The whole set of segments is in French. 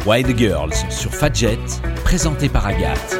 Wild Girls sur Fadjet, présenté par Agathe.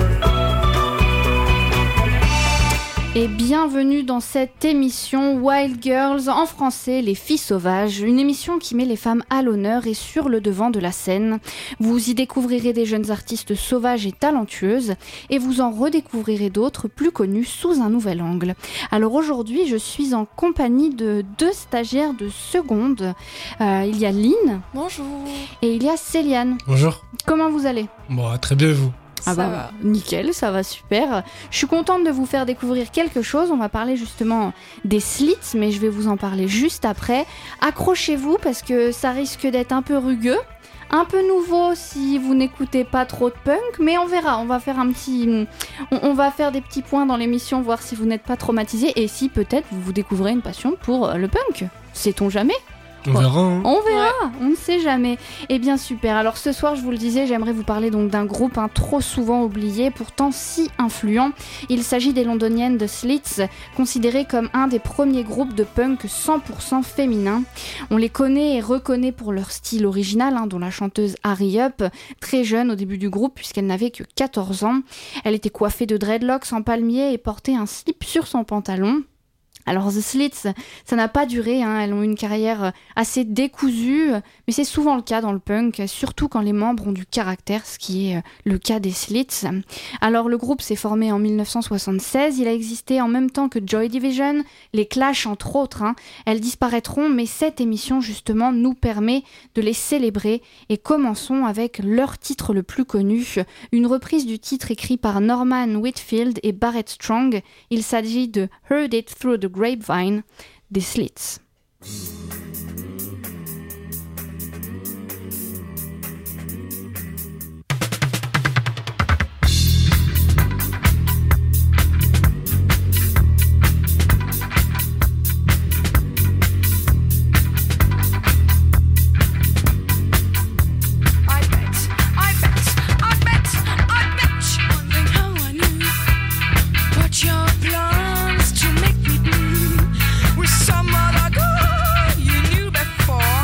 Et bienvenue dans cette émission Wild Girls, en français Les filles sauvages, une émission qui met les femmes à l'honneur et sur le devant de la scène. Vous y découvrirez des jeunes artistes sauvages et talentueuses et vous en redécouvrirez d'autres plus connus sous un nouvel angle. Alors aujourd'hui, je suis en compagnie de 2 stagiaires de seconde. Il y a Lynn. Bonjour. Et il y a Céliane. Bonjour. Comment vous allez ? Bon, très bien, vous ? Ah bah, va. Nickel, ça va super. Je suis contente de vous faire découvrir quelque chose. On va parler justement des slits, mais je vais vous en parler juste après. Accrochez-vous parce que ça risque d'être un peu rugueux, un peu nouveau si vous n'écoutez pas trop de punk, mais on verra. On va faire on va faire des petits points dans l'émission, voir si vous n'êtes pas traumatisés et si peut-être vous découvrez une passion pour le punk. Sait-on jamais ? On verra. Hein. On verra, on ne sait jamais. Eh bien super, alors ce soir je vous le disais, j'aimerais vous parler donc d'un groupe trop souvent oublié, pourtant si influent. Il s'agit des londoniennes The Slits, considérées comme un des premiers groupes de punk 100% féminin. On les connaît et reconnaît pour leur style original, dont la chanteuse Harry Up, très jeune au début du groupe puisqu'elle n'avait que 14 ans. Elle était coiffée de dreadlocks en palmier et portait un slip sur son pantalon. Alors The Slits, ça n'a pas duré, elles ont une carrière assez décousue, mais c'est souvent le cas dans le punk, surtout quand les membres ont du caractère, ce qui est le cas des Slits. Alors le groupe s'est formé en 1976, il a existé en même temps que Joy Division, les Clash entre autres. Elles disparaîtront, mais cette émission justement nous permet de les célébrer et commençons avec leur titre le plus connu, une reprise du titre écrit par Norman Whitfield et Barrett Strong. Il s'agit de Heard It Through the Grapevine des Slits. Some other girl you knew before.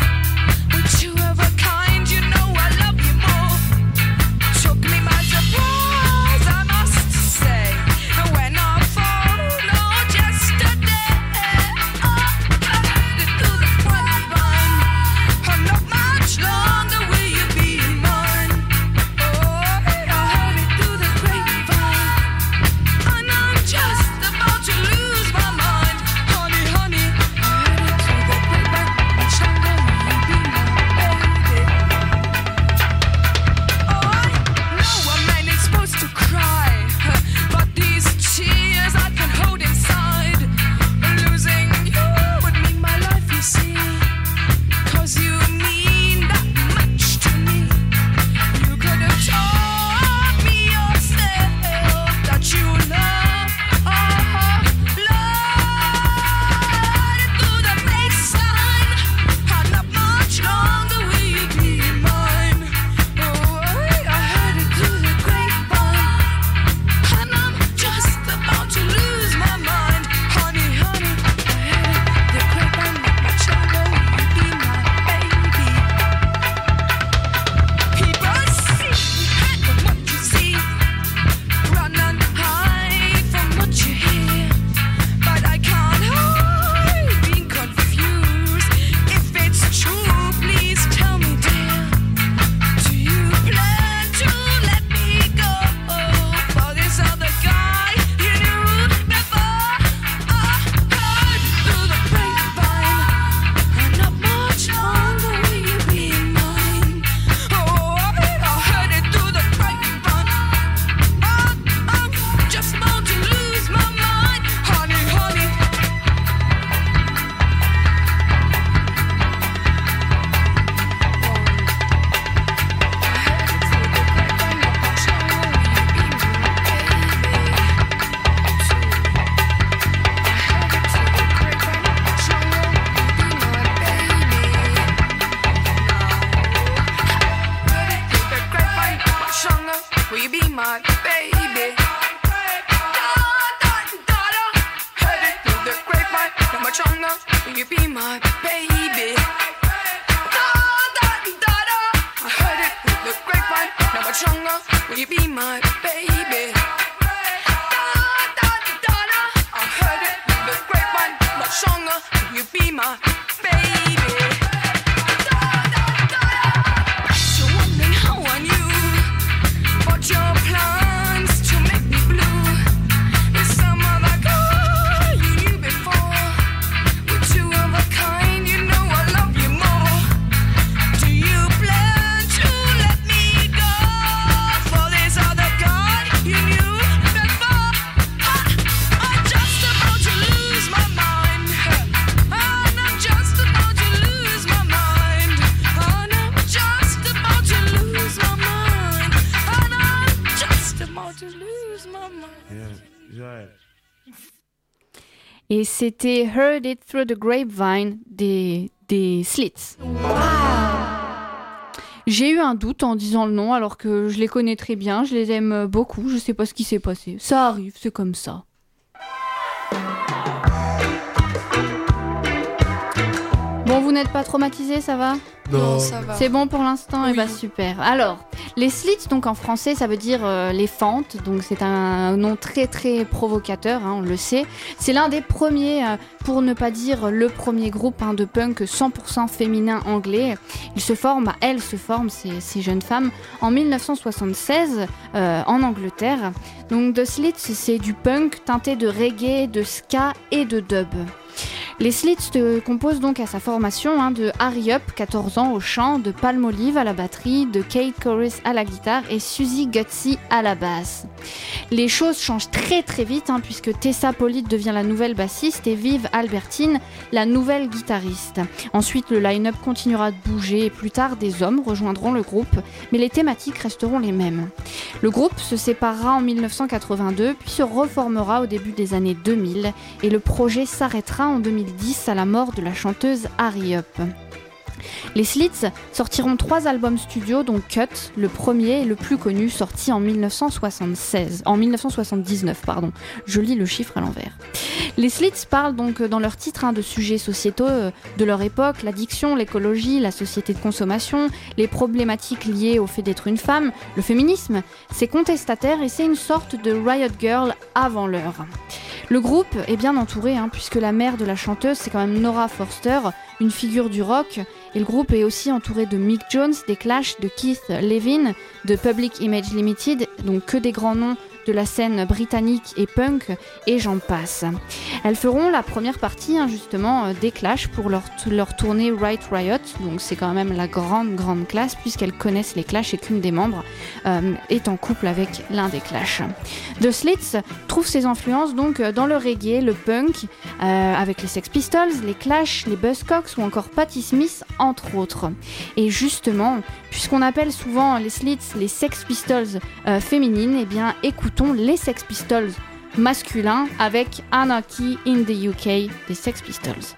Will you be my baby? I heard it with the great will you be my baby? I heard it, the grapevine, much stronger, will you be my baby? You're wondering how I knew about your plans to make me blue. There's some other girl you knew before. We're two of a kind, you know I love you more. Do you plan to let me go for this other guy you knew before? I'm just about to lose my mind. And I'm just about to lose my mind. And I'm just about to lose my mind. And I'm just about to lose my mind. Et c'était Heard It Through the Grapevine des Slits. J'ai eu un doute en disant le nom alors que je les connais très bien, je les aime beaucoup, je sais pas ce qui s'est passé. Ça arrive, c'est comme ça. Bon, vous n'êtes pas traumatisés, ça va ? Non, ça va. C'est bon pour l'instant. Oui. Eh ben super. Alors, les slits, donc en français, ça veut dire les fentes. Donc c'est un nom très très provocateur, hein, on le sait. C'est l'un des premiers, pour ne pas dire le premier groupe de punk 100% féminin anglais. Elles se forment, ces jeunes femmes, en 1976 en Angleterre. Donc The Slits, c'est du punk teinté de reggae, de ska et de dub. Les Slits se composent donc à sa formation de Harry Up, 14 ans au chant, de Palmolive à la batterie, de Kate Corris à la guitare et Susie Gutsy à la basse. Les choses changent très très vite puisque Tessa Pollitt devient la nouvelle bassiste et Viv Albertine la nouvelle guitariste. Ensuite, le line-up continuera de bouger et plus tard, des hommes rejoindront le groupe, mais les thématiques resteront les mêmes. Le groupe se séparera en 1982 puis se reformera au début des années 2000 et le projet s'arrêtera en 2010 à la mort de la chanteuse Harry Up. Les Slits sortiront 3 albums studio, dont Cut, le premier et le plus connu, sorti en 1979. Je lis le chiffre à l'envers. Les Slits parlent donc dans leur titre de sujets sociétaux de leur époque, l'addiction, l'écologie, la société de consommation, les problématiques liées au fait d'être une femme, le féminisme. C'est contestataire et c'est une sorte de Riot Girl avant l'heure. Le groupe est bien entouré, puisque la mère de la chanteuse, c'est quand même Nora Forster, une figure du rock. Et le groupe est aussi entouré de Mick Jones, des Clash, de Keith Levin, de Public Image Limited, donc que des grands noms de la scène britannique et punk, et j'en passe. Elles feront la première partie justement des Clash pour leur tournée Right Riot, donc c'est quand même la grande classe puisqu'elles connaissent les Clash et qu'une des membres est en couple avec l'un des Clash. The Slits trouve ses influences donc dans le reggae, le punk, avec les Sex Pistols, les Clash, les Buzzcocks ou encore Patti Smith entre autres. Et justement, puisqu'on appelle souvent les Slits les Sex Pistols féminines, eh bien écoutons les Sex Pistols masculins avec Anarchy in the UK des Sex Pistols.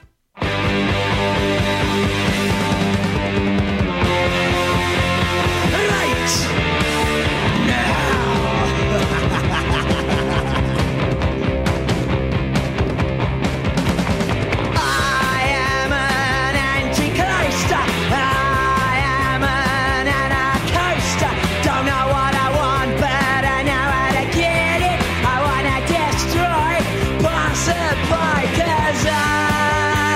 Cause I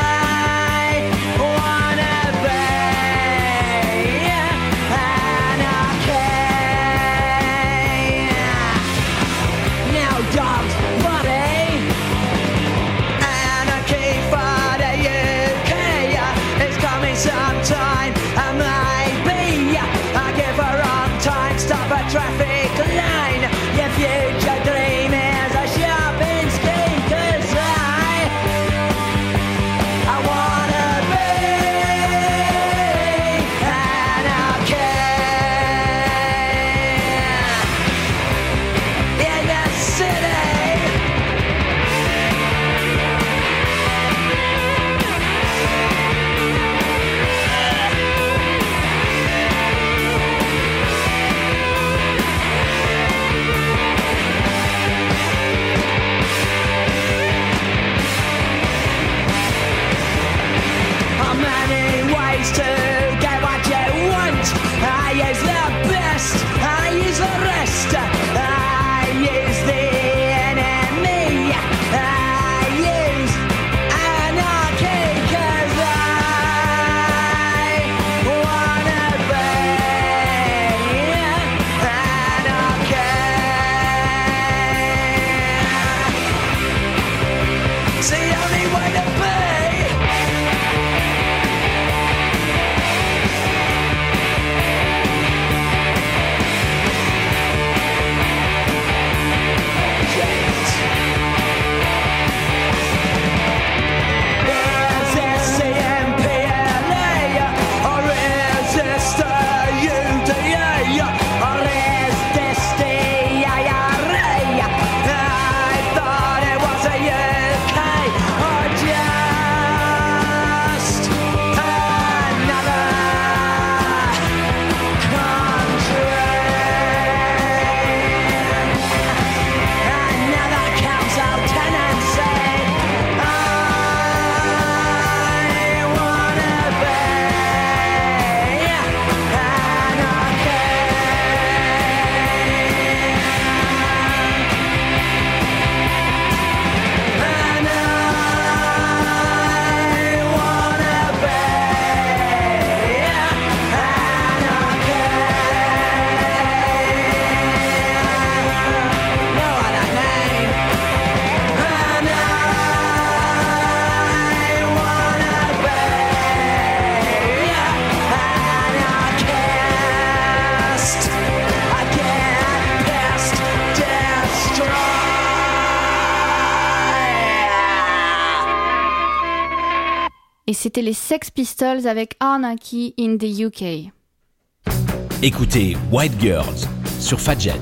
Et c'était les Sex Pistols avec Anarchy in the UK. Écoutez White Girls sur Fadjet.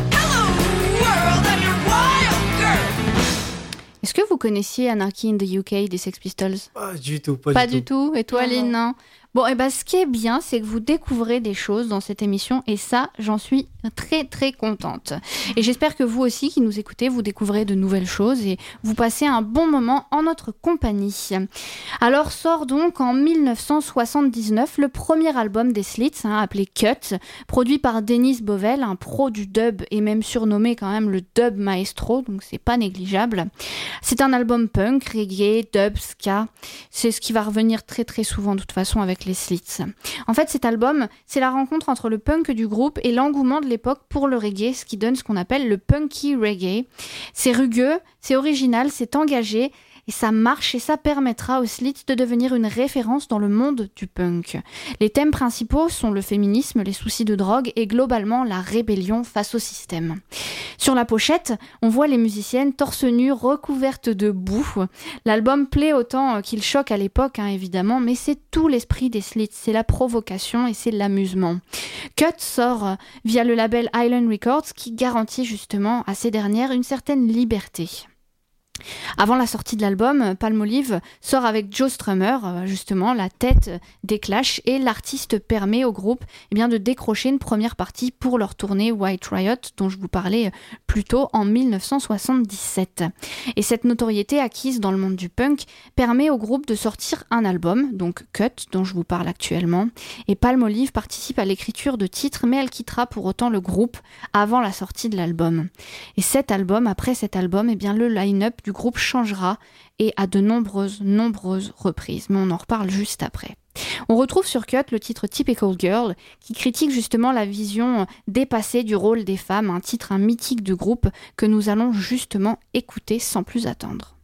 Est-ce que vous connaissiez Anarchy in the UK des Sex Pistols ? Pas du tout, Pas du tout. Et toi, Non, Lynn, non ? Bon, et ben, ce qui est bien, c'est que vous découvrez des choses dans cette émission, et ça, j'en suis très très contente. Et j'espère que vous aussi, qui nous écoutez, vous découvrez de nouvelles choses et vous passez un bon moment en notre compagnie. Alors sort donc en 1979 le premier album des Slits, appelé Cut, produit par Dennis Bovell, un pro du dub et même surnommé quand même le dub maestro, donc c'est pas négligeable. C'est un album punk, reggae, dub, ska. C'est ce qui va revenir très très souvent de toute façon avec les Slits. En fait, cet album, c'est la rencontre entre le punk du groupe et l'engouement de l'époque pour le reggae, ce qui donne ce qu'on appelle le punky reggae. C'est rugueux, c'est original, c'est engagé, et ça marche et ça permettra aux Slits de devenir une référence dans le monde du punk. Les thèmes principaux sont le féminisme, les soucis de drogue et globalement la rébellion face au système. Sur la pochette, on voit les musiciennes torse nu recouvertes de boue. L'album plaît autant qu'il choque à l'époque, évidemment, mais c'est tout l'esprit des Slits, c'est la provocation et c'est l'amusement. Cut sort via le label Island Records qui garantit justement à ces dernières une certaine liberté. Avant la sortie de l'album, Palmolive sort avec Joe Strummer, justement la tête des Clash, et l'artiste permet au groupe de décrocher une première partie pour leur tournée White Riot, dont je vous parlais plus tôt en 1977. Et cette notoriété acquise dans le monde du punk permet au groupe de sortir un album, donc Cut, dont je vous parle actuellement, et Palmolive participe à l'écriture de titres, mais elle quittera pour autant le groupe avant la sortie de l'album. Et après cet album, le line-up du groupe changera et à de nombreuses reprises, mais on en reparle juste après. On retrouve sur Cut le titre Typical Girl qui critique justement la vision dépassée du rôle des femmes, un titre mythique du groupe que nous allons justement écouter sans plus attendre.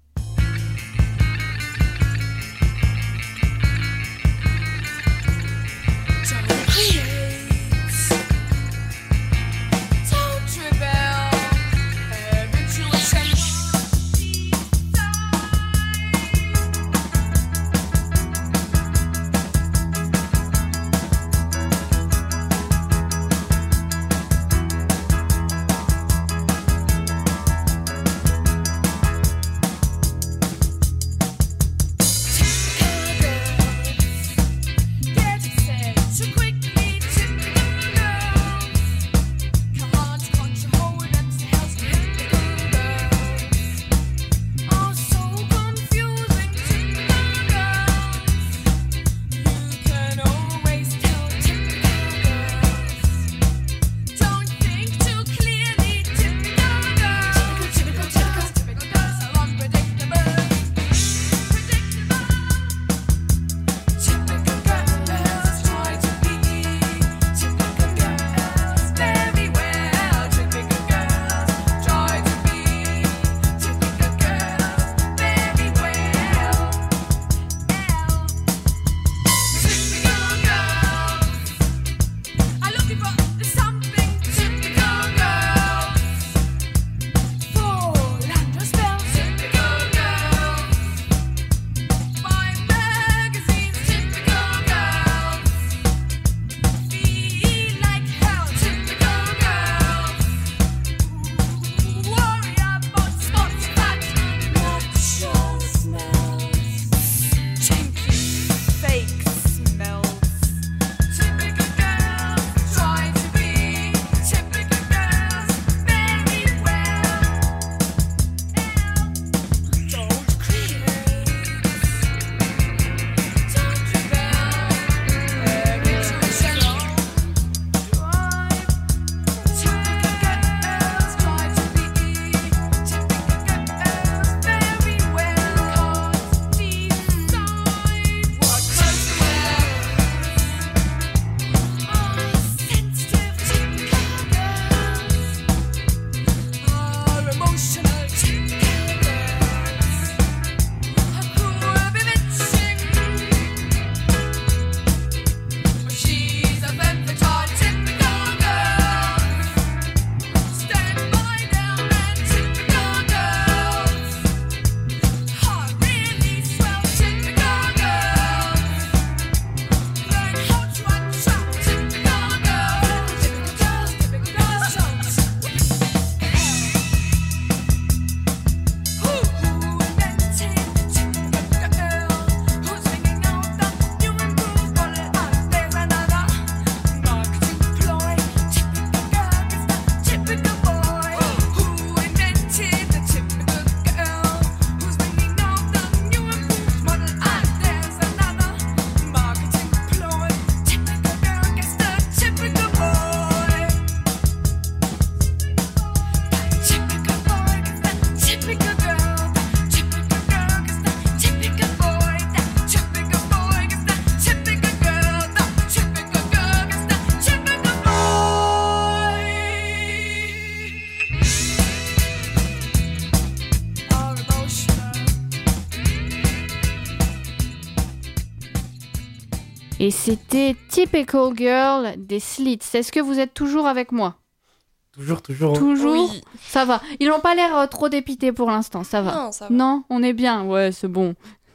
Et c'était Typical Girl des Slits. Est-ce que vous êtes toujours avec moi ? Toujours. Toujours Oui. Ça va. Ils n'ont pas l'air trop dépités pour l'instant, ça va. Non, ça va. Non, on est bien. Ouais, c'est bon.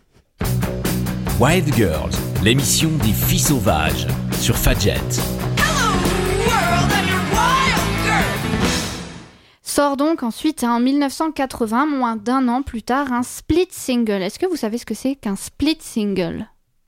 Wild Girls, l'émission des filles sauvages sur Fadjet. Sort donc ensuite en 1980, moins d'un an plus tard, un split single. Est-ce que vous savez ce que c'est qu'un split single ?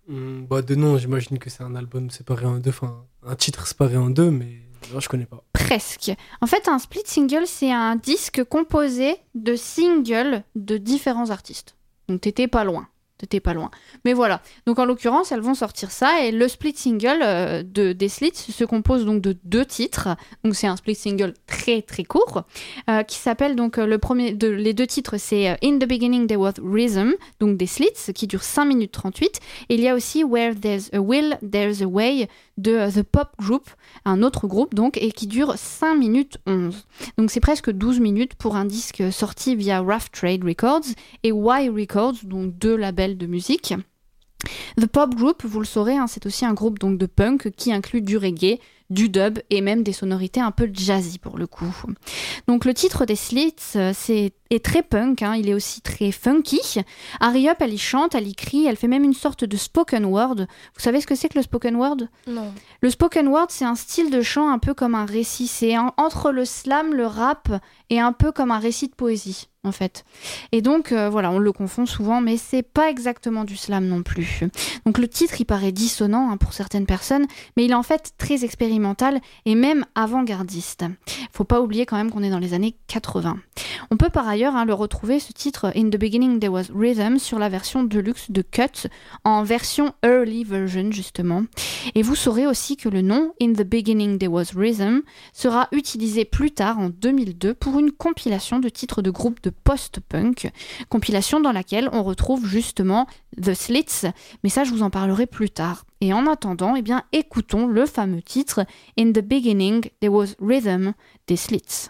De nom, j'imagine que c'est un album séparé en deux, enfin un titre séparé en deux, mais là, je connais pas. Presque. En fait, un split single, c'est un disque composé de singles de différents artistes. Donc t'étais pas loin. Mais voilà. Donc en l'occurrence, elles vont sortir ça et le split single des Slits se compose donc de 2 titres. Donc c'est un split single très très court qui s'appelle donc les 2 titres c'est In the Beginning There Was Rhythm donc des Slits qui dure 5 minutes 38 et il y a aussi Where There's a Will There's a Way de The Pop Group, un autre groupe donc et qui dure 5 minutes 11. Donc c'est presque 12 minutes pour un disque sorti via Rough Trade Records et Y Records, donc 2 labels de musique. The Pop Group, vous le saurez, c'est aussi un groupe donc de punk qui inclut du reggae, du dub et même des sonorités un peu jazzy pour le coup. Donc le titre des Slits est très punk, il est aussi très funky. Harry Up, elle y chante, elle y crie, elle fait même une sorte de spoken word. Vous savez ce que c'est que le spoken word ? Non. Le spoken word, c'est un style de chant un peu comme un récit. C'est entre le slam, le rap et un peu comme un récit de poésie, en fait. Et donc, voilà, on le confond souvent, mais c'est pas exactement du slam non plus. Donc le titre, il paraît dissonant pour certaines personnes, mais il est en fait très expérimental et même avant-gardiste. Faut pas oublier quand même qu'on est dans les années 80. On peut par ailleurs le retrouver, ce titre In the Beginning There Was Rhythm, sur la version deluxe de Cut, en version early version justement. Et vous saurez aussi que le nom In the Beginning There Was Rhythm sera utilisé plus tard en 2002 pour une compilation de titres de groupes de post-punk, compilation dans laquelle on retrouve justement The Slits, mais ça je vous en parlerai plus tard. Et en attendant, écoutons le fameux titre In the Beginning There Was Rhythm des Slits.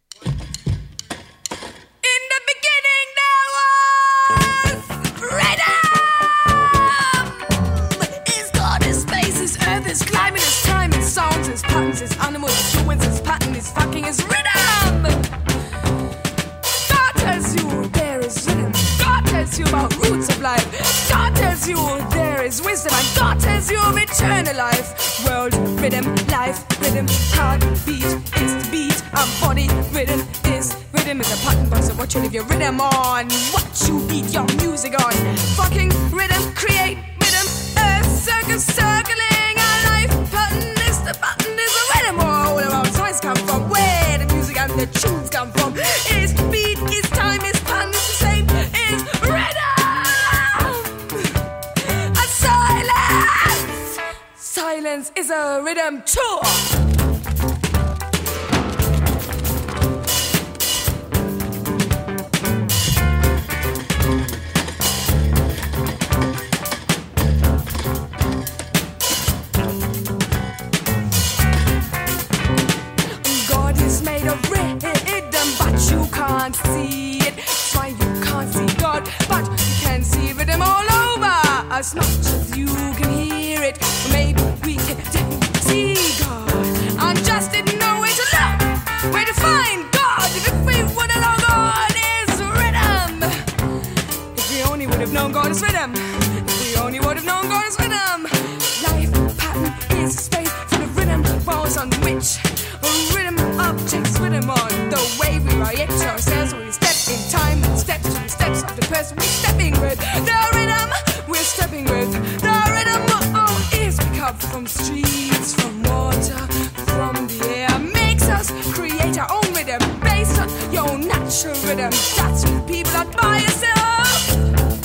His climate, his time, his songs, his patterns, his animals, his humans, his pattern, his fucking, his rhythm. God tells you there is rhythm. God tells you about roots of life. God tells you there is wisdom. And God tells you of eternal life. World, rhythm, life, rhythm, heartbeat is the beat. And body, rhythm is a pattern. But so what you live your rhythm on? What you beat your music on? Fucking rhythm, create rhythm. A circus circling. The button is a rhythm, all of our toys come from. Where the music and the tunes come from. Is beat, is time, is pattern, is the same, is rhythm. And silence, silence is a rhythm too. Can't see it, that's why you can't see God, but you can see rhythm all over. As much as you can hear it, maybe we can see God. I just didn't know where to look, where to find God. If we would have known God is rhythm, if we only would have known God is rhythm, if we only would have known God is rhythm. Life pattern is a space for the rhythm balls on which rhythm objects rhythm on. The way we react ourselves when we step in time and steps to the steps of the person we're stepping with. The rhythm we're stepping with. The rhythm is we come from streets, from water, from the air. Makes us create our own rhythm based on your natural rhythm. That's what people admire yourself.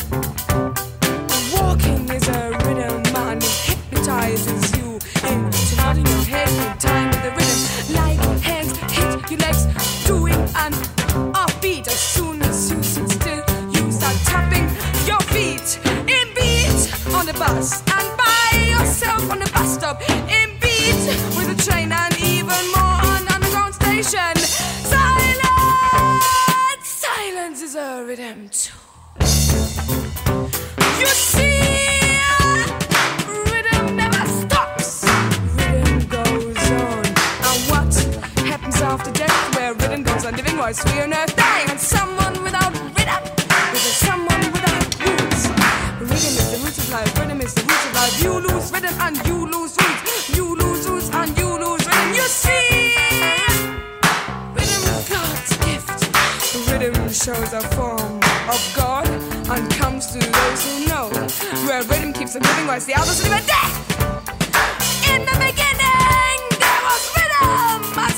Walking is a rhythm and it hypnotizes you into nodding your head in time with the rhythm. Like hands hit your legs, doing an offbeat. As soon as you sit still, you start tapping your feet. In beat on the bus and by yourself on the bus stop. In beat with a train and even more on an underground station. Silence, silence is a rhythm too. You see, rhythm never voice, we on earth dying, and someone without rhythm is someone without roots. Rhythm is the root of life, rhythm is the root of life. You lose rhythm and you lose roots. You lose roots and you lose rhythm. You see, rhythm is God's gift. Rhythm shows a form of God and comes to those who know. Where rhythm keeps them living whilst the others live a death. In the beginning, there was rhythm, but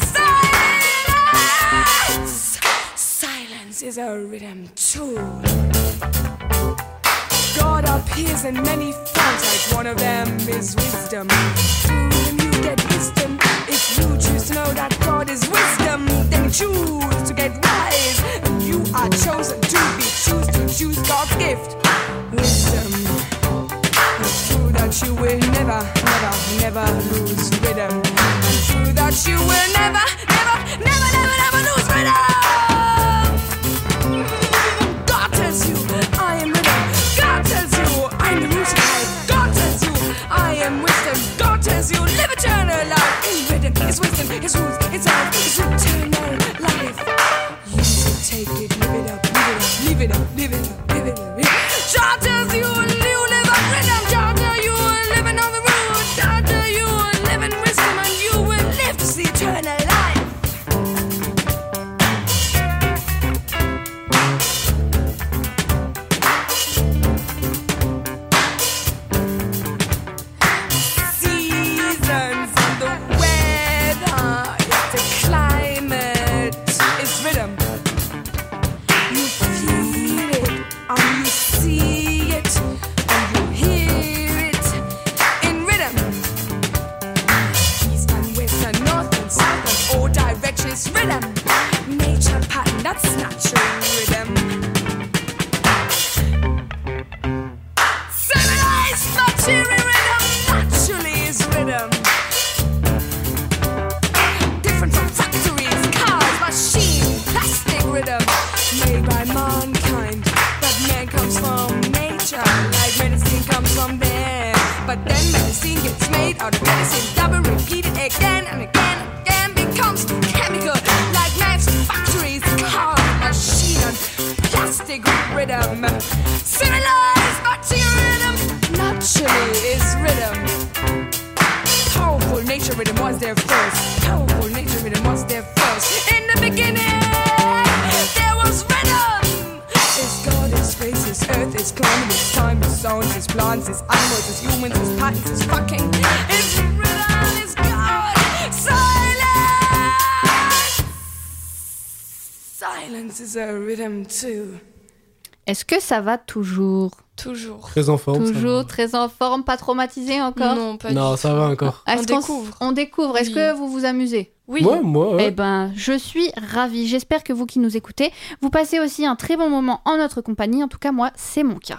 silence. Silence is a rhythm too. God appears in many forms, like one of them is wisdom. Through rhythm you get wisdom. If you choose to know that God is wisdom, then choose to get wise. And you are chosen to be, choose God's gift, wisdom. It's true that you will never lose rhythm. It's true that you will never lose rhythm. God tells you, I am rhythm. God tells you, I'm the root of life. God tells you, I am wisdom. God tells you, live eternal life. In rhythm, it's wisdom, it's roots, it's life, it's eternal life. Use it, take it, live it up, live it up, live it up, live it up, live it up. God tells you, you live on rhythm. God tells you, living on the road. God tells you, live in wisdom, and you will live to see eternal life. Seasons and the weather, the climate is rhythm. You feel it and you see it and you hear it in rhythm. East and west and north and south and all directions rhythm. Nature pattern, that's natural rhythm. Civilized material rhythm naturally is rhythm. Different from factories, cars, machines, plastic rhythm. Made by mankind, but man comes from nature. Like medicine comes from there, but then medicine gets made out of medicine. Double repeated again and again and again becomes chemical. Like manufactories, cars, machine and plastic rhythm. Civilized material rhythm naturally is rhythm. Powerful nature rhythm was there first. Powerful nature rhythm was there first. In the beginning, there was rhythm. It's God, His space, His earth, His climate, His time, His zones, His plants, His animals, His humans, His patterns, His fucking. It's rhythm, it's God. Silence. Silence is a rhythm too. Est-ce que ça va toujours? Toujours. Très en forme. ça Toujours va. très en forme, pas traumatisé encore? Non, pas Non, du ça va encore. Est-ce On qu'on découvre. On découvre. Est-ce Oui. que vous vous amusez? Oui. Moi, ouais. Eh ben, je suis ravie. J'espère que vous qui nous écoutez, vous passez aussi un très bon moment en notre compagnie. En tout cas, moi, c'est mon cas.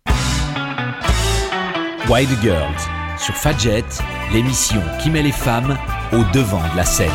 Wild Girls sur Fadjet, l'émission qui met les femmes au devant de la scène.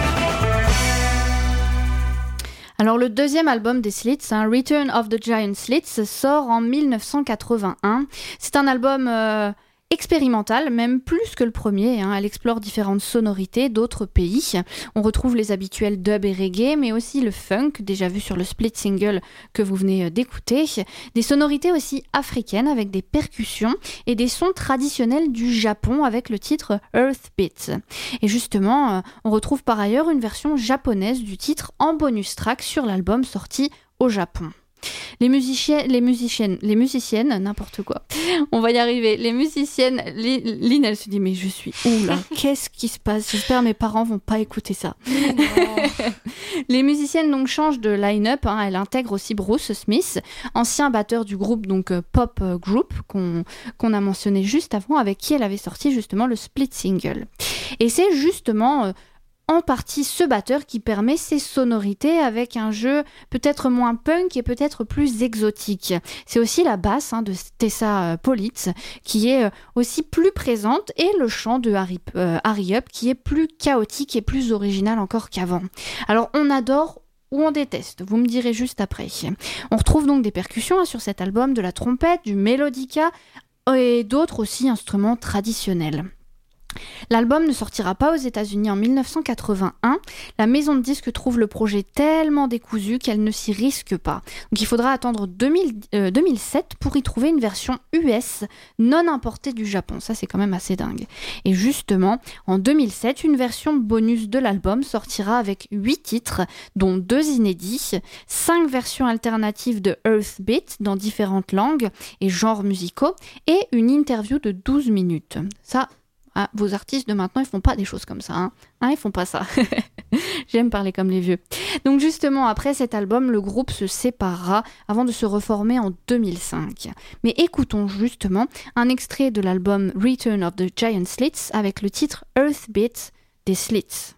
Alors, le deuxième album des Slits, Return of the Giant Slits, sort en 1981. C'est un album expérimentale, même plus que le premier. Elle explore différentes sonorités d'autres pays. On retrouve les habituels dub et reggae, mais aussi le funk, déjà vu sur le split single que vous venez d'écouter. Des sonorités aussi africaines avec des percussions et des sons traditionnels du Japon avec le titre Earth Beat. Et justement, on retrouve par ailleurs une version japonaise du titre en bonus track sur l'album sorti au Japon. Les musiciennes, n'importe quoi. On va y arriver. Les musiciennes, Lynn, elle se dit, mais je suis où là? Qu'est-ce qui se passe? J'espère mes parents vont pas écouter ça. Les musiciennes donc changent de line-up. Elle intègre aussi Bruce Smith, ancien batteur du groupe donc Pop Group qu'on a mentionné juste avant, avec qui elle avait sorti justement le split single. Et c'est justement en partie ce batteur qui permet ces sonorités avec un jeu peut-être moins punk et peut-être plus exotique. C'est aussi la basse de Tessa Politz qui est aussi plus présente et le chant de Harry Up qui est plus chaotique et plus original encore qu'avant. Alors on adore ou on déteste, vous me direz juste après. On retrouve donc des percussions sur cet album, de la trompette, du mélodica et d'autres aussi instruments traditionnels. L'album ne sortira pas aux États-Unis en 1981. La maison de disques trouve le projet tellement décousu qu'elle ne s'y risque pas. Donc il faudra attendre 2007 pour y trouver une version US non importée du Japon. Ça, c'est quand même assez dingue. Et justement, en 2007, une version bonus de l'album sortira avec 8 titres, dont 2 inédits, 5 versions alternatives de Earthbeat dans différentes langues et genres musicaux, et une interview de 12 minutes. Ça, vos artistes de maintenant, ils font pas des choses comme ça. Ils font pas ça. J'aime parler comme les vieux. Donc justement, après cet album, le groupe se séparera avant de se reformer en 2005. Mais écoutons justement un extrait de l'album Return of the Giant Slits avec le titre Earthbeat des Slits.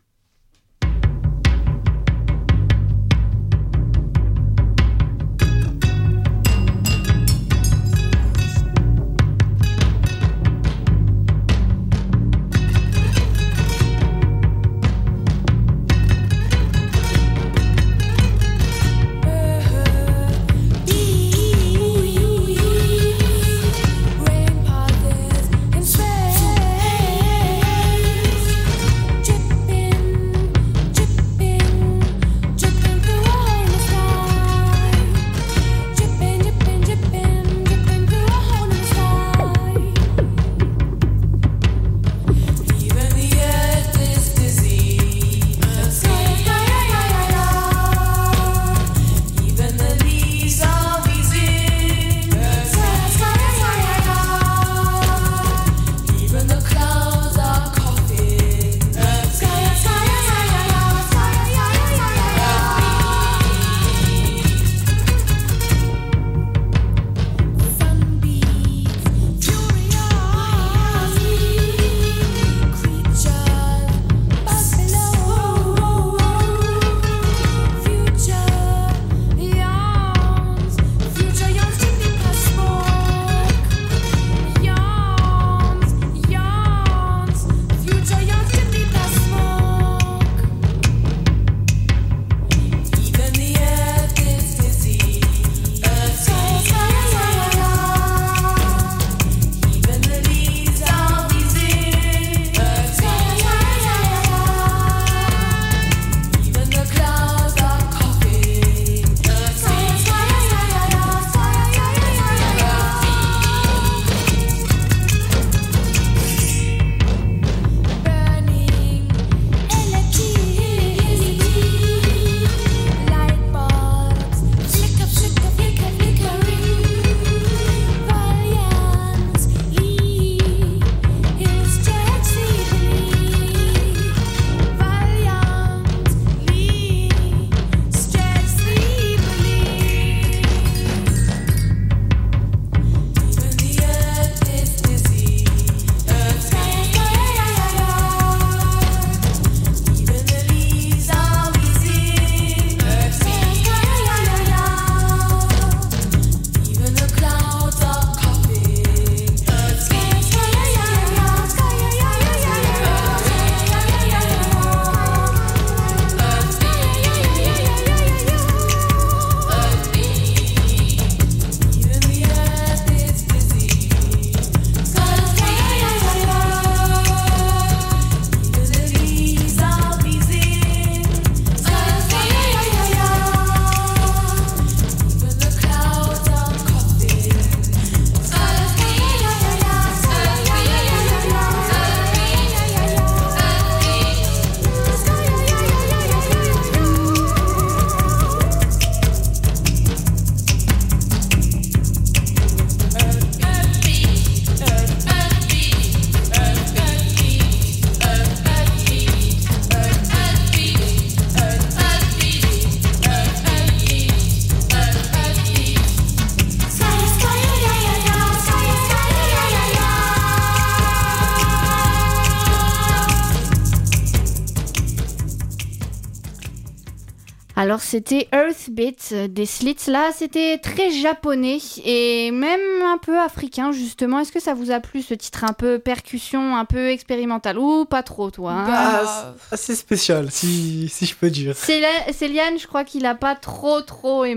Alors c'était Earthbeat des Slits, là c'était très japonais et même un peu africain justement. Est-ce que ça vous a plu ce titre un peu percussion, un peu expérimental ou pas trop toi hein Assez spécial si je peux dire. Céliane je crois qu'il a pas trop aimé.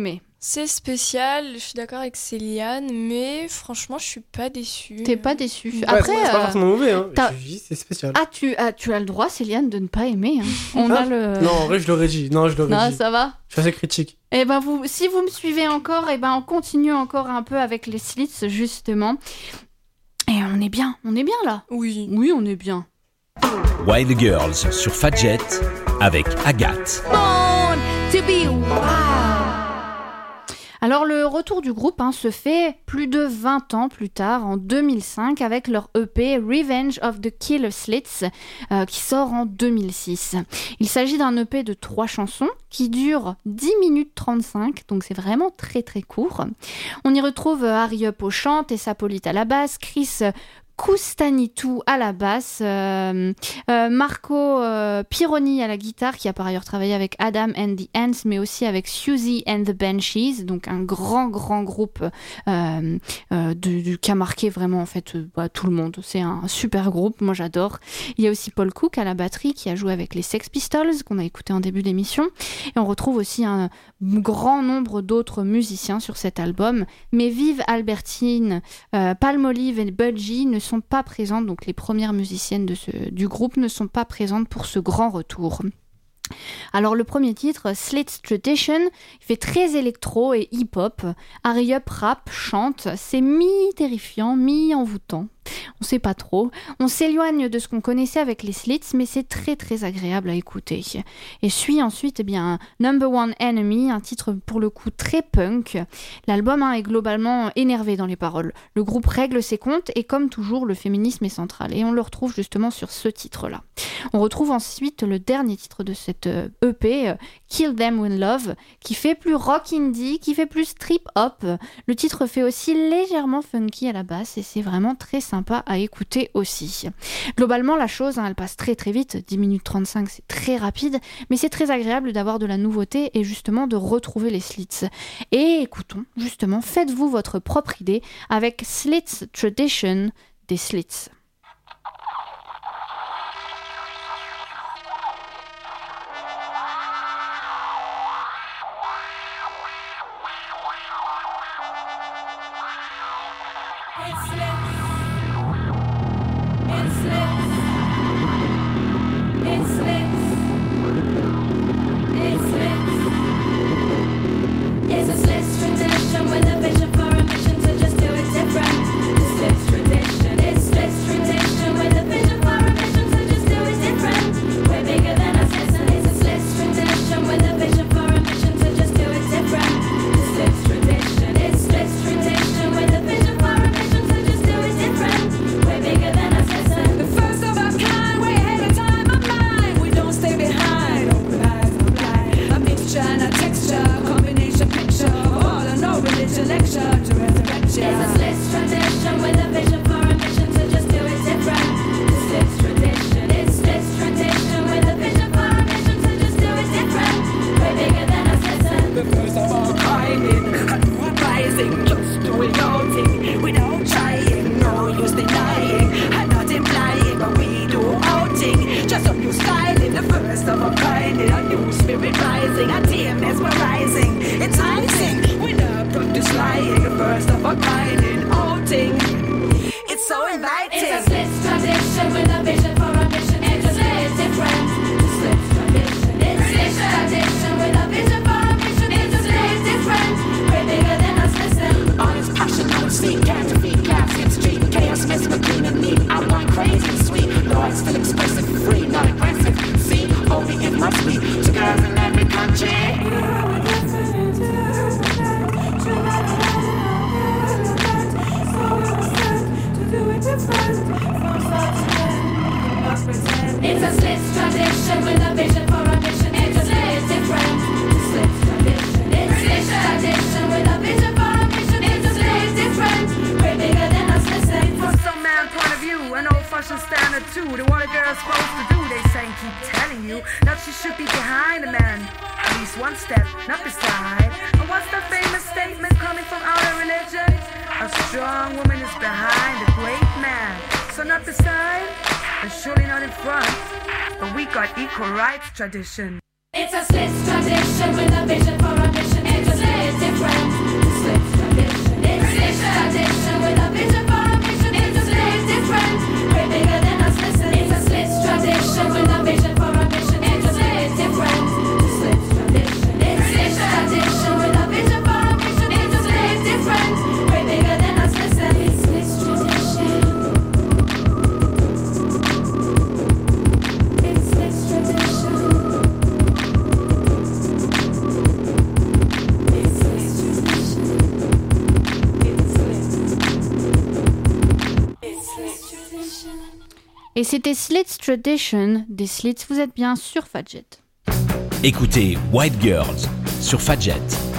C'est spécial, je suis d'accord avec Céliane, mais franchement, je suis pas déçue. T'es pas déçu. Ouais, Après, c'est pas forcément mauvais, hein. t'as- Je dis, c'est spécial. tu as le droit, Céliane, de ne pas aimer. Hein. On a le. Non, en vrai, je l'aurais dit. Non, Ça va. Je suis assez critique. Eh ben si vous me suivez encore, on continue encore un peu avec les Slits, justement. Et on est bien là. Oui. Oui, on est bien. Wild Girls sur Fadjet avec Agathe. Born to be wild. Alors le retour du groupe se fait plus de 20 ans plus tard, en 2005, avec leur EP Revenge of the Killer Slits, qui sort en 2006. Il s'agit d'un EP de 3 chansons qui dure 10 minutes 35, donc c'est vraiment très très court. On y retrouve Harry Up au chant, Tessa Polite à la basse, Chris Koustanitou à la basse, Marco Pironi à la guitare, qui a par ailleurs travaillé avec Adam and the Ants, mais aussi avec Susie and the Banshees, donc un grand groupe qui a marqué vraiment en fait tout le monde. C'est un super groupe, moi j'adore. Il y a aussi Paul Cook à la batterie, qui a joué avec les Sex Pistols, qu'on a écouté en début d'émission, et on retrouve aussi un grand nombre d'autres musiciens sur cet album, mais Viv Albertine, Palmolive et Budgie ne sont pas présentes, donc les premières musiciennes du groupe ne sont pas présentes pour ce grand retour. Alors le premier titre, Slits Tradition, il fait très électro et hip-hop. Harry Up rap, chante, c'est mi-terrifiant, mi-envoûtant. On sait pas trop. On s'éloigne de ce qu'on connaissait avec les Slits, mais c'est très très agréable à écouter. Et suit ensuite Number One Enemy, un titre pour le coup très punk. L'album est globalement énervé dans les paroles. Le groupe règle ses comptes et comme toujours, le féminisme est central. Et on le retrouve justement sur ce titre-là. On retrouve ensuite le dernier titre de cette EP, Kill Them With Love, qui fait plus rock indie, qui fait plus trip-hop. Le titre fait aussi légèrement funky à la basse et c'est vraiment très sympa à écouter aussi. Globalement, la chose, elle passe très très vite, 10 minutes 35, c'est très rapide, mais c'est très agréable d'avoir de la nouveauté et justement de retrouver les Slits. Et écoutons, justement, faites-vous votre propre idée avec Slits Tradition des Slits. Tradition. It's a Slits tradition with a vision for a mission. It's a slits different. Slits tradition. It's slits tradition with a vision for a mission. It's a slits different. Way bigger than us. Listen. It's a slits tradition with a vision for a mission. It's a slits different. Slits tradition. It's slits tradition with a vision for a mission. It's a slits different. Way bigger than us. Listen. It's slits tradition. It's slits tradition. It's slits tradition. It's slits tradition. Et c'était Slits Tradition des Slits. Vous êtes bien sur Fadjet. Écoutez White Girls sur Fadjet.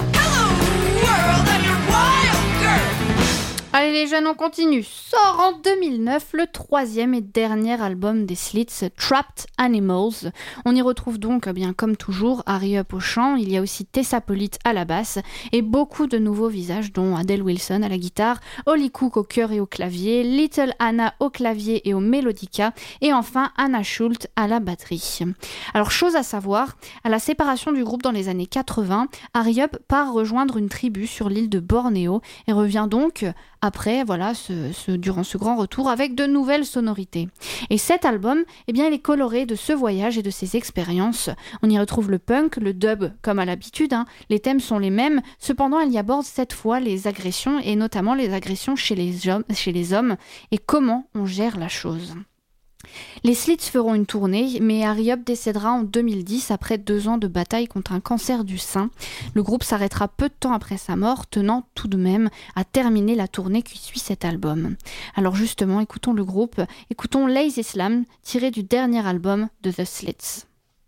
Allez les jeunes, on continue. Sort en 2009 le troisième et dernier album des Slits, Trapped Animals. On y retrouve donc, bien comme toujours, Harry Up au chant, il y a aussi Tessa Pollitt à la basse et beaucoup de nouveaux visages dont Adele Wilson à la guitare, Holly Cook au chœur et au clavier, Little Anna au clavier et au mélodica et enfin Anna Schultz à la batterie. Alors chose à savoir, à la séparation du groupe dans les années 80, Harry Up part rejoindre une tribu sur l'île de Bornéo et revient donc après, voilà, durant ce grand retour avec de nouvelles sonorités. Et cet album, eh bien, il est coloré de ce voyage et de ses expériences. On y retrouve le punk, le dub, comme à l'habitude, hein. Les thèmes sont les mêmes, cependant, elle y aborde cette fois les agressions, et notamment les agressions chez les hommes, et comment on gère la chose. Les Slits feront une tournée, mais Harry Up décédera en 2010 après 2 ans de bataille contre un cancer du sein. Le groupe s'arrêtera peu de temps après sa mort, tenant tout de même à terminer la tournée qui suit cet album. Alors justement, écoutons le groupe, écoutons Lazy Slam, tiré du dernier album de The Slits.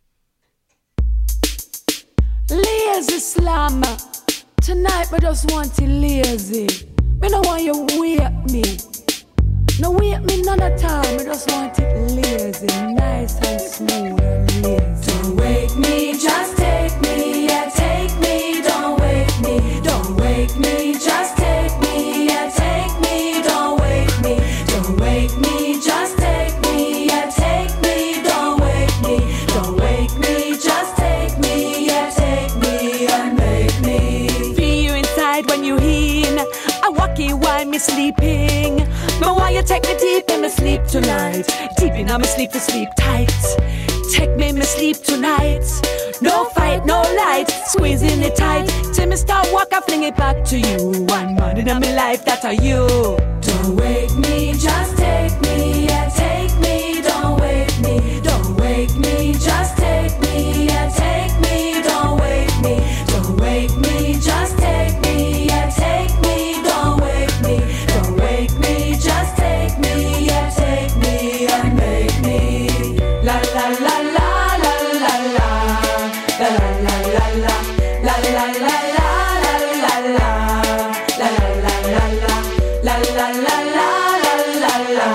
Lazy Slam, tonight I just want it lazy. Me no want you wake me. No wake me none at all, me just want it lazy, nice and smooth and lazy. Don't wake me, just take me, yeah, take me. Don't wake me, don't wake me, just take me, yeah, take me. Don't wake me, don't wake me, just take me, yeah, take me. Don't wake me, just take me, yeah, take me and make me. Feel you inside when you in. I walk it while me sleeping. But why you take me deep in my sleep tonight? Deep in my sleep to sleep tight. Take me in my sleep tonight. No fight, no light, squeezing it tight. Till me start walk, I fling it back to you. One man in my life, that are you. Don't wake me, just take me, yeah, take me. Don't wake me, don't wake me, just take me, yeah, take me. Don't wake me, don't wake me, just take me, yeah, take me. Don't wake me, don't wake me, just take me, yeah, take me and make me. La la la la la la la, la la la la la, la la la la la la la, la la la la la, la la la la la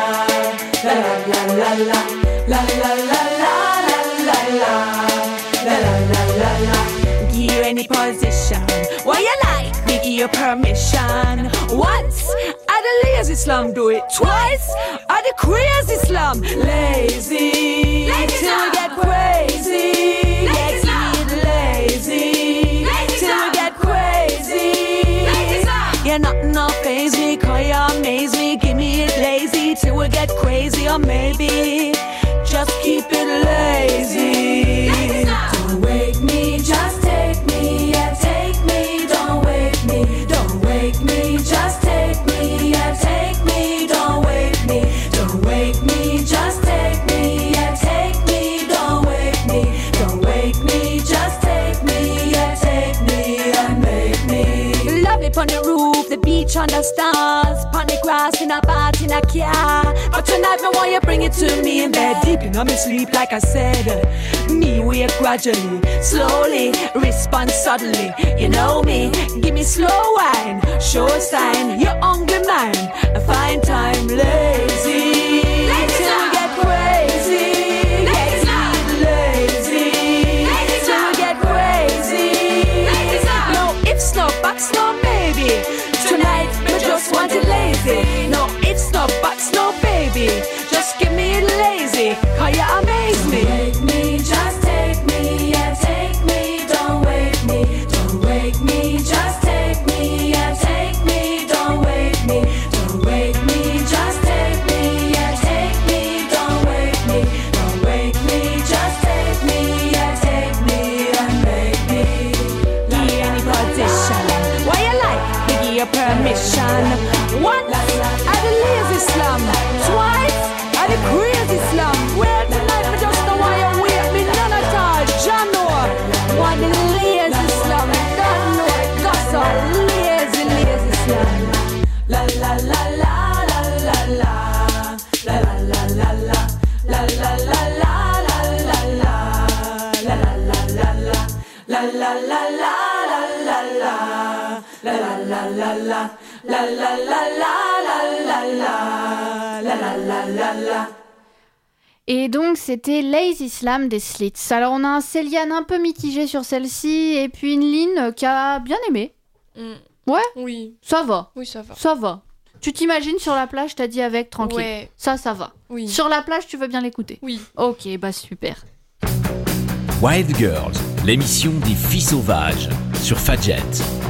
la. Give you any position. Why you like? Me give you permission. Once, I the lazy slum, do it twice. I the crazy slum, lazy. Till we get crazy. Get it lazy. Till we get crazy. Yeah, nothing no faze me, cause you amaze me. Give me it lazy till we get crazy, or maybe just keep it lazy. Don't wake me, just take me, yeah, take me. Don't wake me, don't wake me, just take me, yeah, take me. Don't wake me, don't wake me, just take me, yeah, take me. Don't wake me, just take me, yeah, take me and make me. Love it on the roof, the beach on the stars, on the grass in a bath in a car. But tonight me want you bring it to me in bed, deep in my sleep like I said. Me wake gradually, slowly, respond suddenly. You know me, give me slow wine, show a sign, you're hungry man. Find time lazy, till we get crazy. Get lazy, till we get crazy. No ifs, no buts, no maybe. Tonight, me just want it lazy. No ifs, no buts, no baby. Just give me it lazy, cause you amaze me. Wake me, just take me, yeah, take me. Don't wake me, don't wake me, La la la la la la la. La la la la la. La la la la la la la. La la la la la. Et donc c'était Lazy Slam des Slits. Alors on a un Céliane un peu mitigé sur celle-ci et puis une Lynn qui a bien aimé. Ouais, Oui, ça va, oui, ça va. ça va. Tu t'imagines sur la plage, t'as dit avec, tranquille. Ouais, Ça va. oui. Sur la plage, tu veux bien l'écouter. Oui. Ok, bah super. Wild Girls, l'émission des filles sauvages sur Fadjet.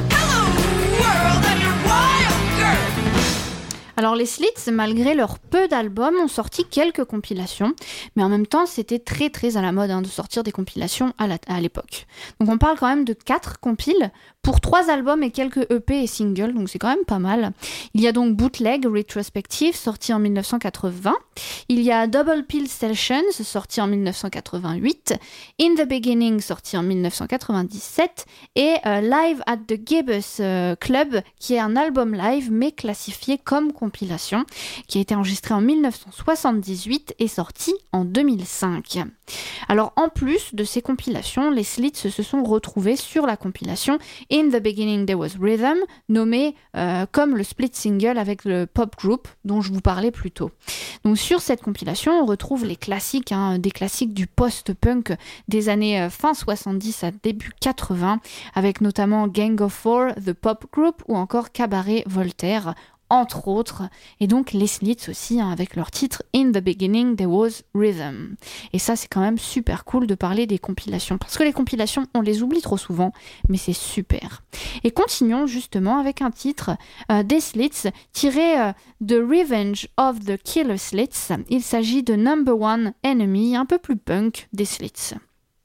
Alors les Slits, malgré leur peu d'albums, ont sorti quelques compilations, mais en même temps c'était très très à la mode de sortir des compilations à l'époque. Donc on parle quand même de 4 compiles pour 3 albums et quelques EP et singles, donc c'est quand même pas mal. Il y a donc Bootleg Retrospective, sorti en 1980. Il y a Double Pill Sessions, sorti en 1988. In the Beginning, sorti en 1997. Et Live at the Gibbous Club, qui est un album live, mais classifié comme compilation, qui a été enregistré en 1978 et sorti en 2005. Alors en plus de ces compilations, les Slits se sont retrouvés sur la compilation In the Beginning There Was Rhythm, nommé comme le split single avec le pop group dont je vous parlais plus tôt. Donc sur cette compilation, on retrouve les classiques, des classiques du post-punk des années fin 70 à début 80, avec notamment Gang of Four, The Pop Group ou encore Cabaret Voltaire, entre autres, et donc les Slits aussi, avec leur titre In the Beginning There Was Rhythm. Et ça, c'est quand même super cool de parler des compilations, parce que les compilations, on les oublie trop souvent, mais c'est super. Et continuons justement avec un titre des Slits, tiré de Revenge of the Killer Slits. Il s'agit de Number One Enemy, un peu plus punk des Slits. 76,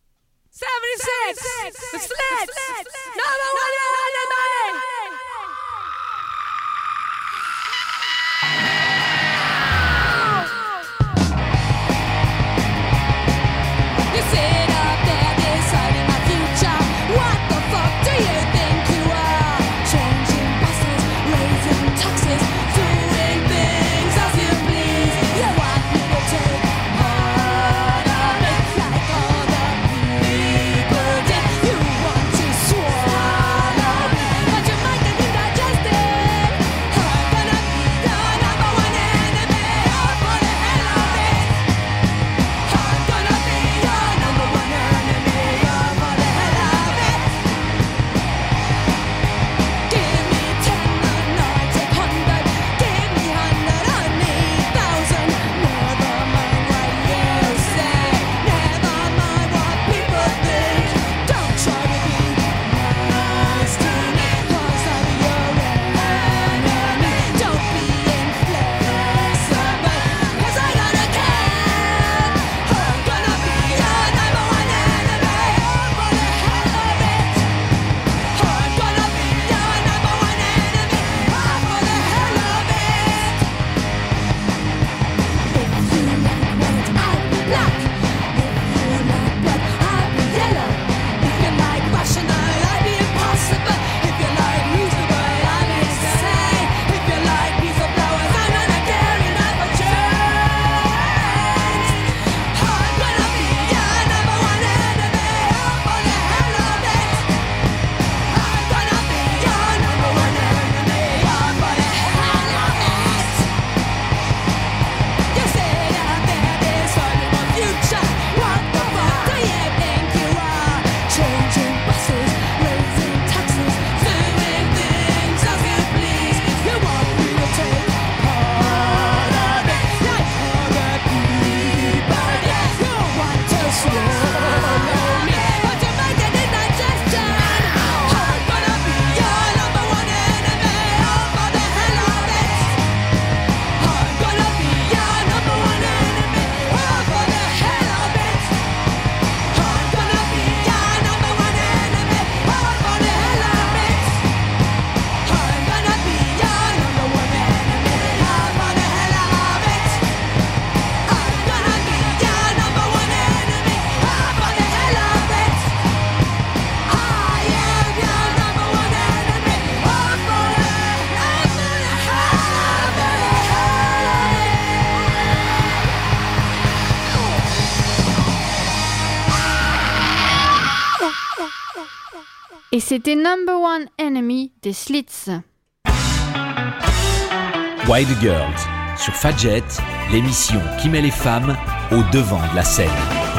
the Slits, number one enemy. You sit up there deciding my future. What the fuck do you think you are? Changing buses, raising taxes, doing things as you please. You want me to take part of it like all the people did. You want to swallow me, but your mind can digest it. I'm gonna be your number one enemy. Oh, for the hell of it. I'm gonna be your number one enemy. Oh, for the hell of it. Give me 10 or 9, take 100. Give me 100, I need 1,000. Never mind what you say. Never mind what people think. Don't try to be nice to me, 'cause I'm your enemy. Don't be inflexible, 'cause I don't care. I'm gonna be your number one enemy. Oh, for the hell of it. I'm gonna be your number one enemy. Oh, for the hell of it. If you like white, I'll be black. If you like blood, I'll be yellow. If you like rational, I'll be impossible. If you like reasonable, I'll be insane. If you like piece of flowers, I'm gonna care enough for change. I'm gonna be your number one enemy. Oh, for the hell of it. I'm gonna be your number one enemy. Oh, for the hell of it. You sit out there deciding my future. What the fuck do you think you are? Changing buses, raising taxes, doing things as you please. You want me to take part of it like other people did. You want to swallow me, but your mind can indigestion. I'm gonna be your number one enemy. Oh, for the hell of it. I'm gonna be your number one enemy. Oh, for the hell of it. I'm gonna be your number one enemy. Oh, for the hell of it. I'm gonna be your number one enemy. Oh, for the hell of it. I'm gonna be your number one enemy. Oh, for the hell of it. I am your number one enemy. Oh, for the hell of it. Et c'était Number One Enemy des Slits. Wild Girls sur Fadjet, l'émission qui met les femmes au devant de la scène.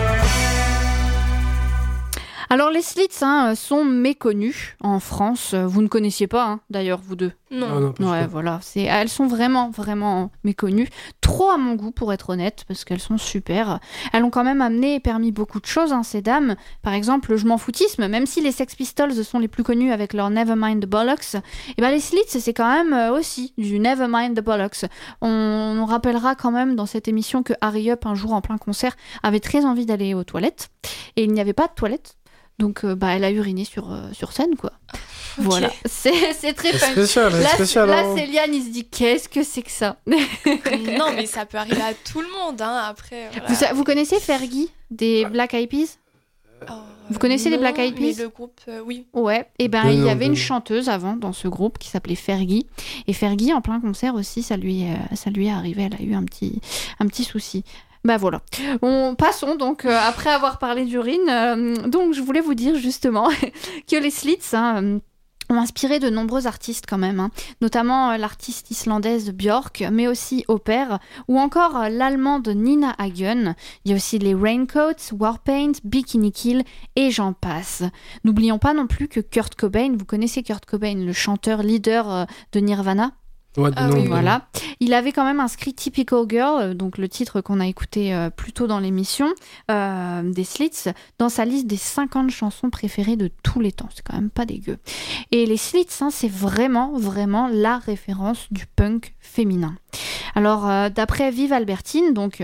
Alors les Slits sont méconnus en France. Vous ne connaissiez pas, d'ailleurs, vous deux. Non. Non, pas du Ouais, tout. voilà. Elles sont vraiment, vraiment méconnues. Trop à mon goût, pour être honnête, parce qu'elles sont super. Elles ont quand même amené et permis beaucoup de choses, ces dames. Par exemple, le je m'en foutisme, même si les Sex Pistols sont les plus connus avec leur Nevermind the Bollocks, et ben les Slits, c'est quand même aussi du Nevermind the Bollocks. On rappellera quand même dans cette émission que Harry Up, un jour en plein concert, avait très envie d'aller aux toilettes. Et il n'y avait pas de toilettes. Donc, elle a uriné sur scène, quoi. Ok. Voilà, c'est très C'est fun. spécial, c'est spécial. Là, hein. Céliane, il se dit qu'est-ce que c'est que ça. Non, mais ça peut arriver à tout le monde, après. Voilà. Vous connaissez Fergie des Black Eyed Peas? Oh, Vous connaissez les non, Black Eyed mais Peas? le groupe, oui. Ouais, et ben De il y nom, avait de une nom. chanteuse avant dans ce groupe qui s'appelait Fergie. Et Fergie, en plein concert aussi, ça lui est arrivé. Elle a eu un petit souci. Bah voilà. Passons donc, après avoir parlé d'urine, donc je voulais vous dire justement que les Slits ont inspiré de nombreux artistes quand même, notamment l'artiste islandaise Björk, mais aussi Opère, ou encore l'allemande Nina Hagen. Il y a aussi les Raincoats, Warpaint, Bikini Kill, et j'en passe. N'oublions pas non plus que Kurt Cobain, vous connaissez Kurt Cobain, le chanteur leader de Nirvana? Ouais, de Ah nom, oui, de nom. Voilà. Il avait quand même inscrit Typical Girl, donc le titre qu'on a écouté plus tôt dans l'émission, des Slits, dans sa liste des 50 chansons préférées de tous les temps. C'est quand même pas dégueu. Et les Slits, c'est vraiment, vraiment la référence du punk féminin. Alors, d'après Viv Albertine, donc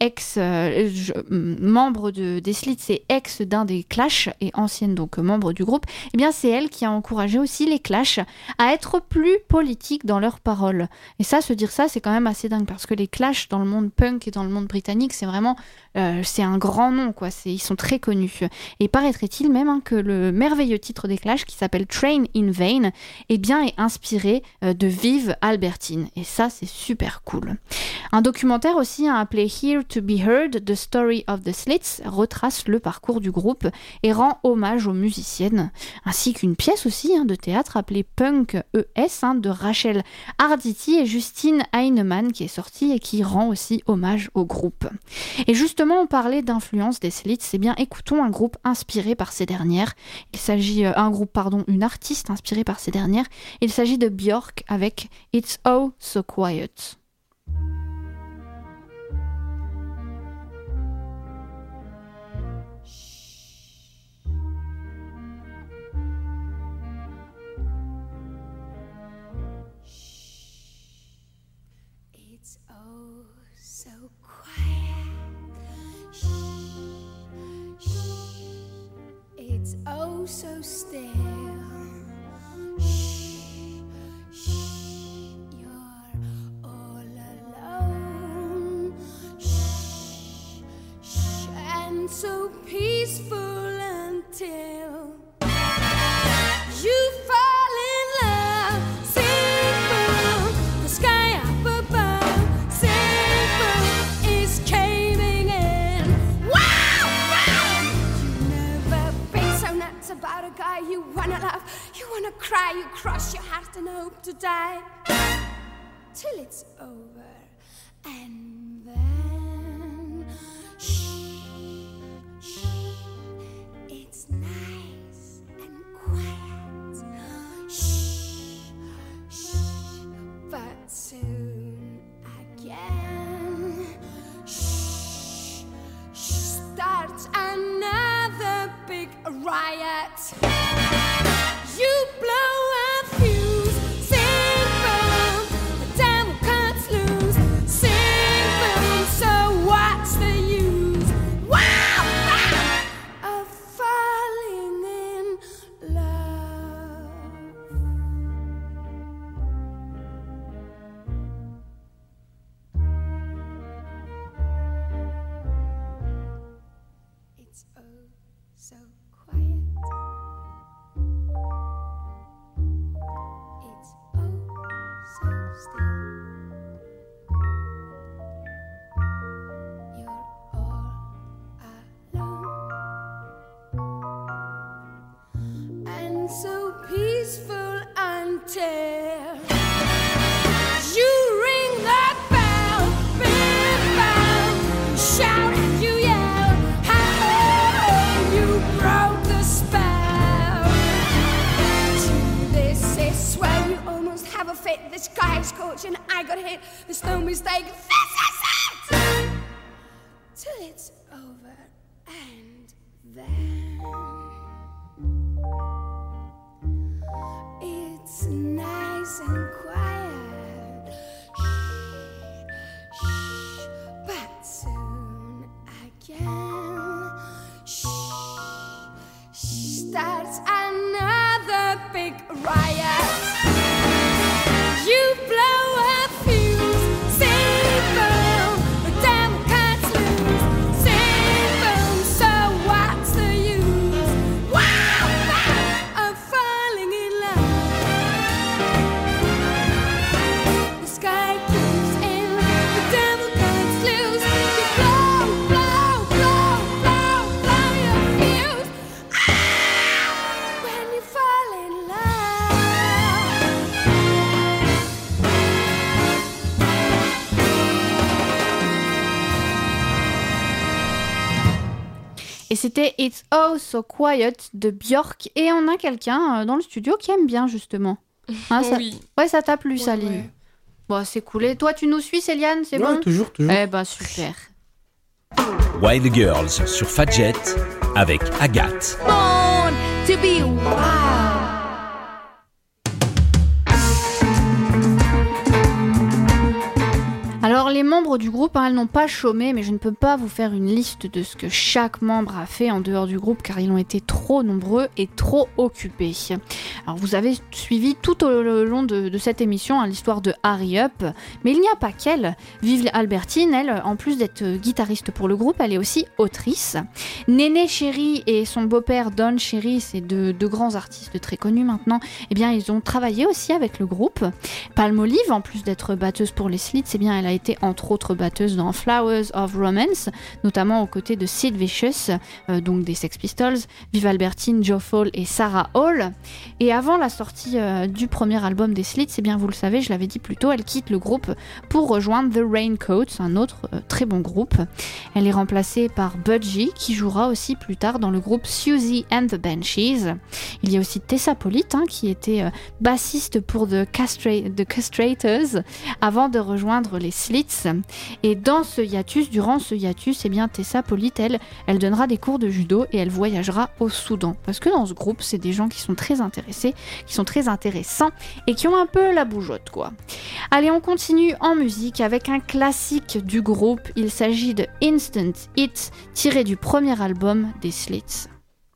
membre des Slits et ex d'un des Clash, et ancienne donc membre du groupe, eh bien c'est elle qui a encouragé aussi les Clash à être plus politiques dans leurs paroles. Et ça, se dire ça, c'est quand même assez dingue, parce que les Clash dans le monde punk et dans le monde britannique, c'est vraiment c'est un grand nom, quoi. Ils sont très connus. Et paraîtrait-il même que le merveilleux titre des Clash, qui s'appelle Train in Vain, eh bien, est inspiré de Viv Albertine. Et ça, c'est super cool. Un documentaire aussi appelé Here to be Heard, The Story of the Slits, retrace le parcours du groupe et rend hommage aux musiciennes, ainsi qu'une pièce aussi de théâtre appelée Punk ES de Rachel Arditi et Justine Heinemann qui est sortie et qui rend aussi hommage au groupe. Et justement, on parlait d'influence des Slits, eh bien écoutons un groupe inspiré par ces dernières. Il s'agit une artiste inspirée par ces dernières. Il s'agit de Björk avec It's Oh So Quiet. It's oh so quiet. Shh, shh. It's oh so still. Shh, shh. You're all alone. Shh, shh. And so peaceful until you fall in love. Sing boom, the sky up above. Sing boom is caving in. Wow, wow. You never been so nuts about a guy you wanna love. You wanna cry, you cross your heart and hope to die till it's over. And then shh, shh. It's nice and quiet. Shh, shh. But soon again, shh, shh. Starts another big riot. You blow a fuse. Sing boom, the devil cuts loose. Sing boom, so what's the use? Wow, wow, of falling in love. It's oh so quiet. been so peaceful until you ring that bell, big bell, shout and you yell, how you broke the spell. To this is swear you almost have a fit. The sky is scorching, I got hit. There's no mistake. This is it. Till it's over and then it's nice and quiet. Shh, shh, but soon again, shh, shh, starts another big riot. You blow a fuse, sing boom, the devil can't lose, sing boom, so what's the use? Wow, wow, of falling in love. The sky keeps in, the devil can't lose. You blow, blow, blow, blow, blow your fuse. Ah, when you fall in love. Et c'était It's Oh So Quiet de Björk. Et on a quelqu'un dans le studio qui aime bien, justement. Hein, ça... Oui. Ouais, ça t'a plu, Ouais, Saline. ouais. Bon, c'est cool. Et toi, tu nous suis, Céliane, c'est Ouais, bon? toujours. Eh ben, super. Wild Girls sur Fadjet avec Agathe. Born to be wild. Alors, les membres du groupe, elles n'ont pas chômé, mais je ne peux pas vous faire une liste de ce que chaque membre a fait en dehors du groupe, car ils ont été trop nombreux et trop occupés. Alors, vous avez suivi tout au long de cette émission l'histoire de Harry Up, mais il n'y a pas qu'elle. Vive Albertine, elle, en plus d'être guitariste pour le groupe, elle est aussi autrice. Néné Chéri et son beau-père Don Chéri, c'est deux grands artistes très connus maintenant, eh bien, ils ont travaillé aussi avec le groupe. Palmolive, en plus d'être batteuse pour les Slits, eh bien, elle a été entre autres batteuse dans Flowers of Romance, notamment aux côtés de Sid Vicious, donc des Sex Pistols, Viv Albertine, Joe Fall et Sarah Hall. Et avant la sortie du premier album des Slits, eh bien vous le savez, je l'avais dit plus tôt, elle quitte le groupe pour rejoindre The Raincoats, un autre très bon groupe. Elle est remplacée par Budgie, qui jouera aussi plus tard dans le groupe Susie and the Banshees. Il y a aussi Tessa Pollitt, qui était bassiste pour The Castrators, avant de rejoindre les Slits. Et durant ce hiatus, eh bien, Tessa Pollitt, elle donnera des cours de judo et elle voyagera au Soudan. Parce que dans ce groupe, c'est des gens qui sont très intéressés, qui sont très intéressants et qui ont un peu la bougeotte, quoi. Allez, on continue en musique avec un classique du groupe. Il s'agit de Instant Hit, tiré du premier album des Slits.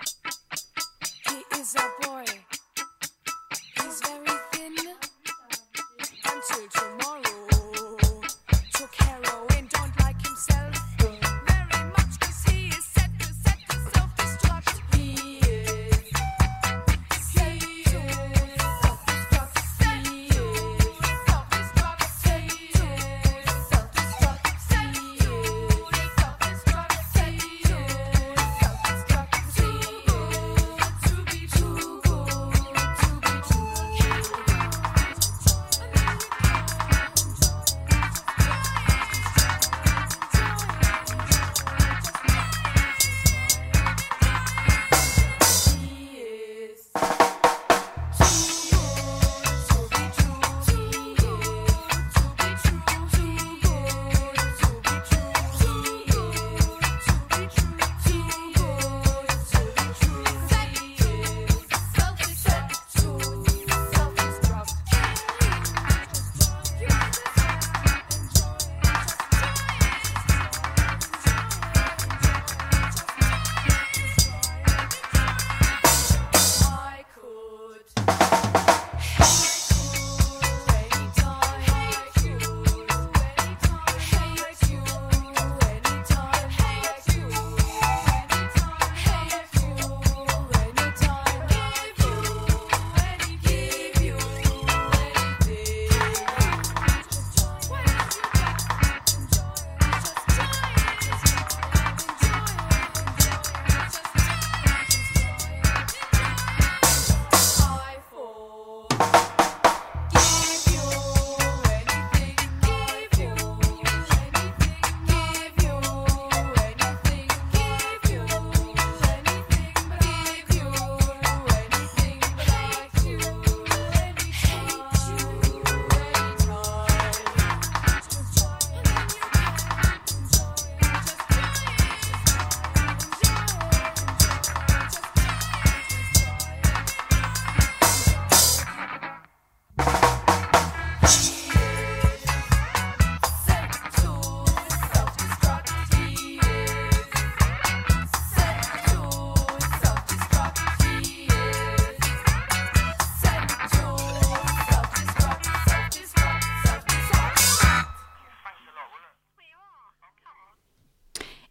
He is a boy. He's very thin until tomorrow. Took heroin, don't like himself very much 'cause he is set to self-destruct. He is set to self-destruct. Set to self-destruct. Set to self-destruct. Set to self-destruct. Set to self-destruct.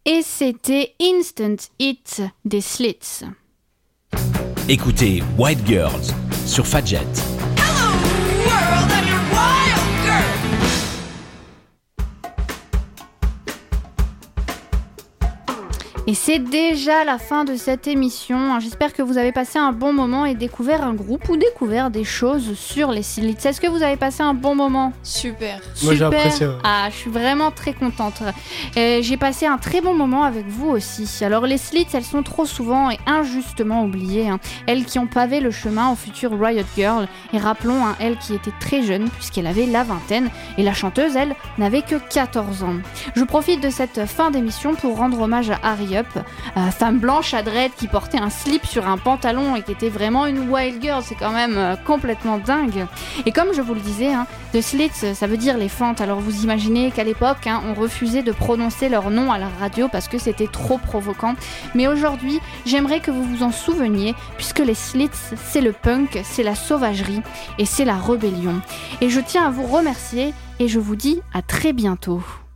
Et c'était Instant Hit des Slits. Écoutez White Girls sur Fadjet. Et c'est déjà la fin de cette émission. J'espère que vous avez passé un bon moment et découvert un groupe ou découvert des choses sur les Slits. Est-ce que vous avez passé un bon moment ? Super. Moi, j'ai apprécié, ouais. Ah, je suis vraiment très contente. J'ai passé un très bon moment avec vous aussi. Alors les Slits, elles sont trop souvent et injustement oubliées. Elles qui ont pavé le chemin aux futures Riot Girl. Et rappelons, elles qui étaient très jeunes puisqu'elle avait la vingtaine. Et la chanteuse, elle, n'avait que 14 ans. Je profite de cette fin d'émission pour rendre hommage à Harry Up, femme blanche à dread qui portait un slip sur un pantalon et qui était vraiment une wild girl. C'est quand même complètement dingue. Et comme je vous le disais, The Slits, ça veut dire les fentes. Alors vous imaginez qu'à l'époque, on refusait de prononcer leur nom à la radio parce que c'était trop provoquant. Mais aujourd'hui, j'aimerais que vous vous en souveniez, puisque les Slits, c'est le punk, c'est la sauvagerie et c'est la rébellion. Et je tiens à vous remercier et je vous dis à très bientôt.